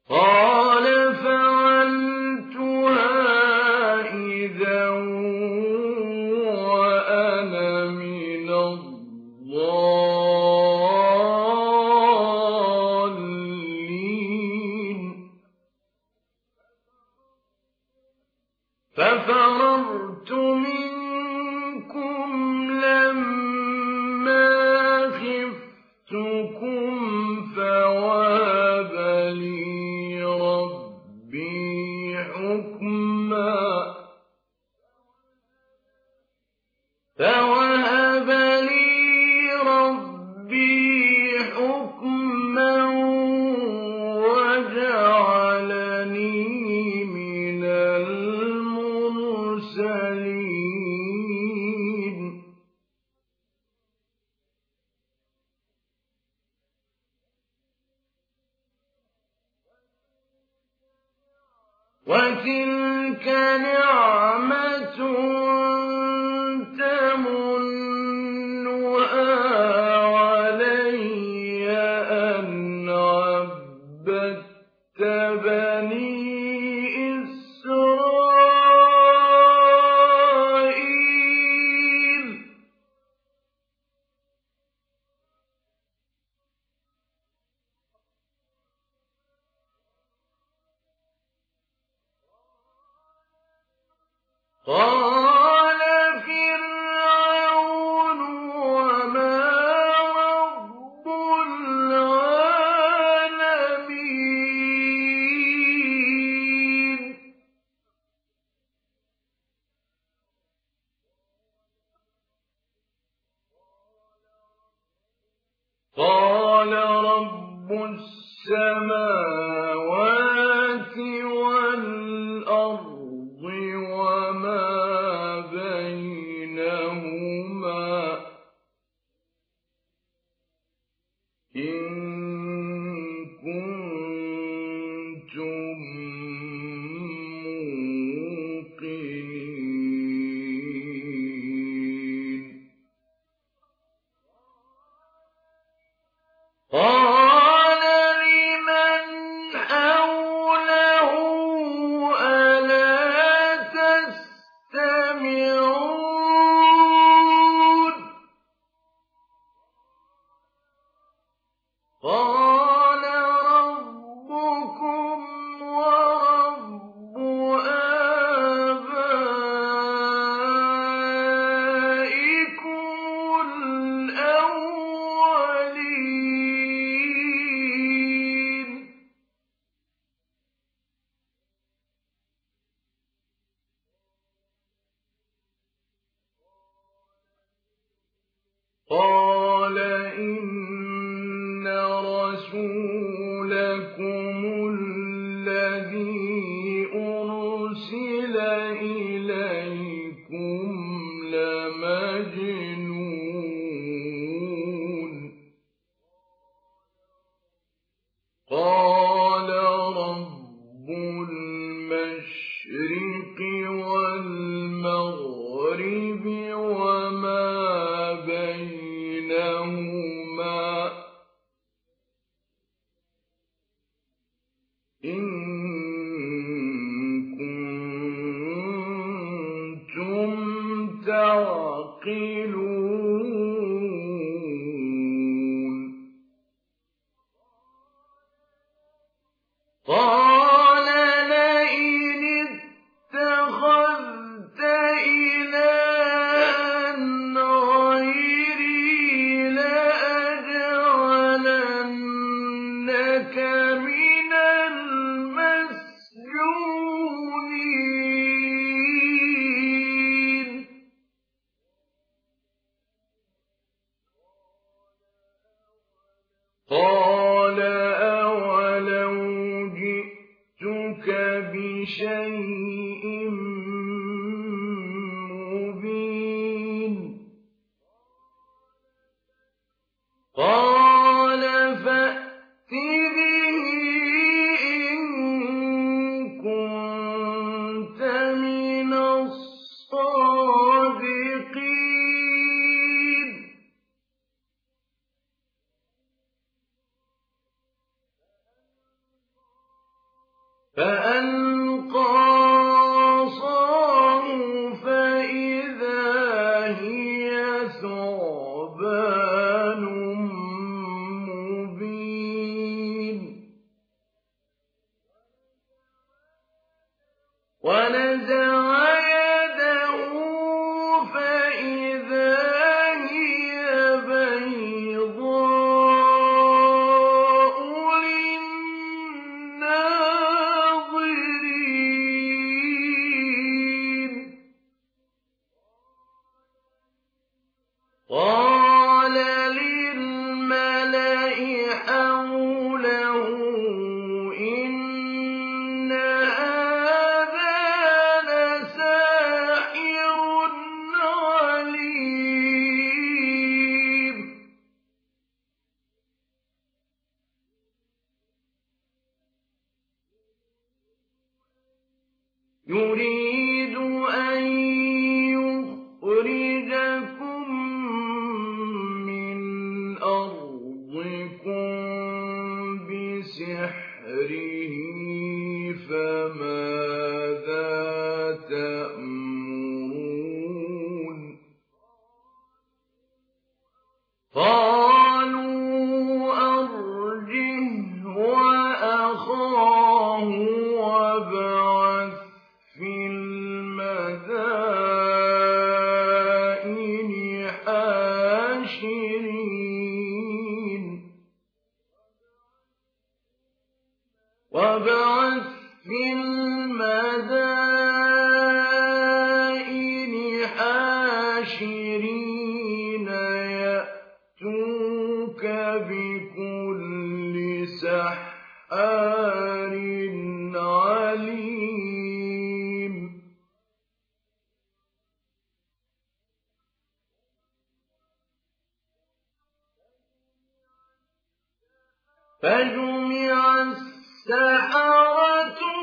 قال فعلتها إذا وأنا من الضالين ففررت منكم لما خفتكم فوهب لي ربي حكما وجعلني من المرسلين وتلك نعمة تمنها علي أن عبدت بني إسرائيل قال فرعون وما رب العالمين قال رب السماوات والأرض وما بينهما إن كنتم موقنين قال لمن حوله ألا تستمعون قال ربكم ورب آبائكم الأولين قال إن رسولكم الذي أرسل إليكم لمجنون قال رب المشرق والمغرب وما بينهما إن كنتم تعقلون قال لئن اتخذت إلها غيري لأجعلنك من المسجونين قال أولو جئتك بشيء مبين قال فأت به إن كنت من الصادقين قَالَ لِلْمَلَإِ حَوْلَهُ إِنَّ هَٰذَا لَسَاحِرٌ عَلِيمٌ يُرِيدُ أَن يُخْرِجَكُم مِّنْ أَرْضِكُم بِسِحْرِهِ فَمَاذَا تَأْمُرُونَ قَالُوا أَرْجِهْ وَأَخَاهُ وَابْعَثْ فِي الْمَدَائِنِ حَاشِرِينَ يَأْتُوكَ بِكُلِّ سَحَّارٍ عَلِيمٍ فَجُمِعَ السَّحَرَةُ